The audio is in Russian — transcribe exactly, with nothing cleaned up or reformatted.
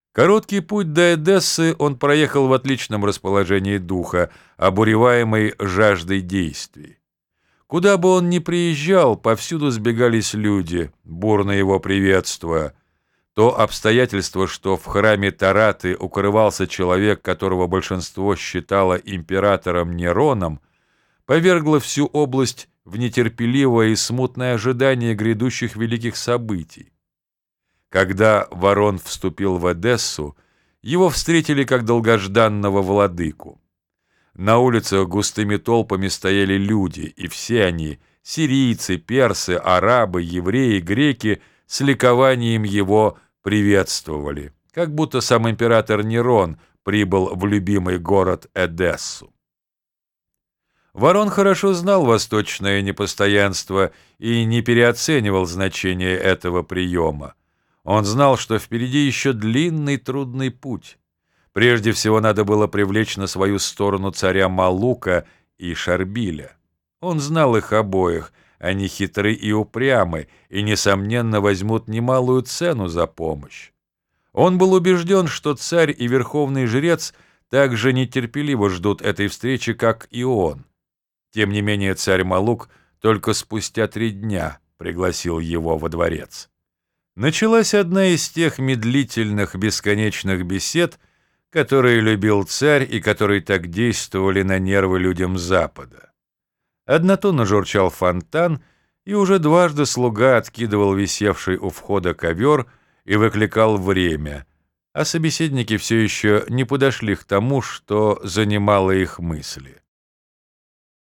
Короткий путь до Эдессы он проехал в отличном расположении духа, обуреваемый жаждой действий. Куда бы он ни приезжал, повсюду сбегались люди, бурно его приветствуя. То обстоятельство, что в храме Тараты укрывался человек, которого большинство считало императором Нероном, повергло всю область в нетерпеливое и смутное ожидание грядущих великих событий. Когда Ворон вступил в Эдессу, его встретили как долгожданного владыку. На улицах густыми толпами стояли люди, и все они — сирийцы, персы, арабы, евреи, греки — с ликованием его приветствовали, как будто сам император Нерон прибыл в любимый город Эдессу. Ворон хорошо знал восточное непостоянство и не переоценивал значение этого приема. Он знал, что впереди еще длинный трудный путь. Прежде всего надо было привлечь на свою сторону царя Малука и Шарбиля. Он знал их обоих, они хитры и упрямы, и, несомненно, возьмут немалую цену за помощь. Он был убежден, что царь и верховный жрец так же нетерпеливо ждут этой встречи, как и он. Тем не менее царь Малук только спустя три дня пригласил его во дворец. Началась одна из тех медлительных, бесконечных бесед, которые любил царь и которые так действовали на нервы людям Запада. Однотонно журчал фонтан, и уже дважды слуга откидывал висевший у входа ковер и выкликал время, а собеседники все еще не подошли к тому, что занимало их мысли.